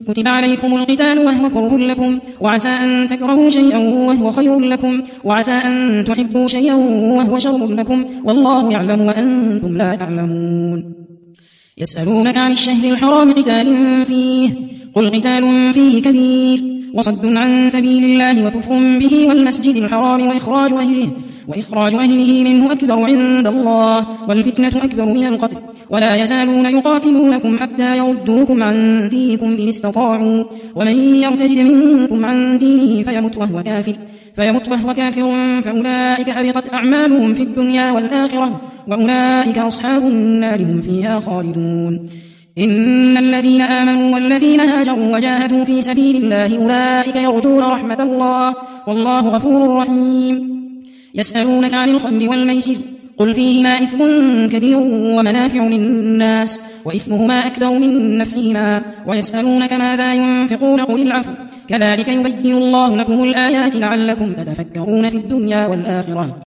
كتب عليكم القتال وهو كره لكم وعسى أن تكرهوا شيئا وهو خير لكم وعسى أن تحبوا شيئا وهو شر لكم والله يعلم وأنتم لا تعلمون. يسألونك عن الشهر الحرام قتال فيه قل قتال فيه كبير وصد عن سبيل الله وكفر به والمسجد الحرام وإخراج أهله منه أكبر عند الله والفتنة أكبر من القتل ولا يزالون يقاتلونكم حتى يردوكم عن دينكم إن استطاعوا ومن يرتد منكم عن دينه فيمت وهو كافر فأولئك حبطت أعمالهم في الدنيا والآخرة وأولئك أصحاب النار هم فيها خالدون. إن الذين آمنوا والذين هاجروا وجاهدوا في سبيل الله أولئك يرجون رحمة الله والله غفور رحيم. يسألونك عن الخمر والميسر قل فيهما إثم كبير ومنافع للناس وإثمهما أكبر من نفعهما ويسألونك ماذا ينفقون قل العفو كذلك يبين الله لكم الآيات لعلكم تتفكرون في الدنيا والآخرة.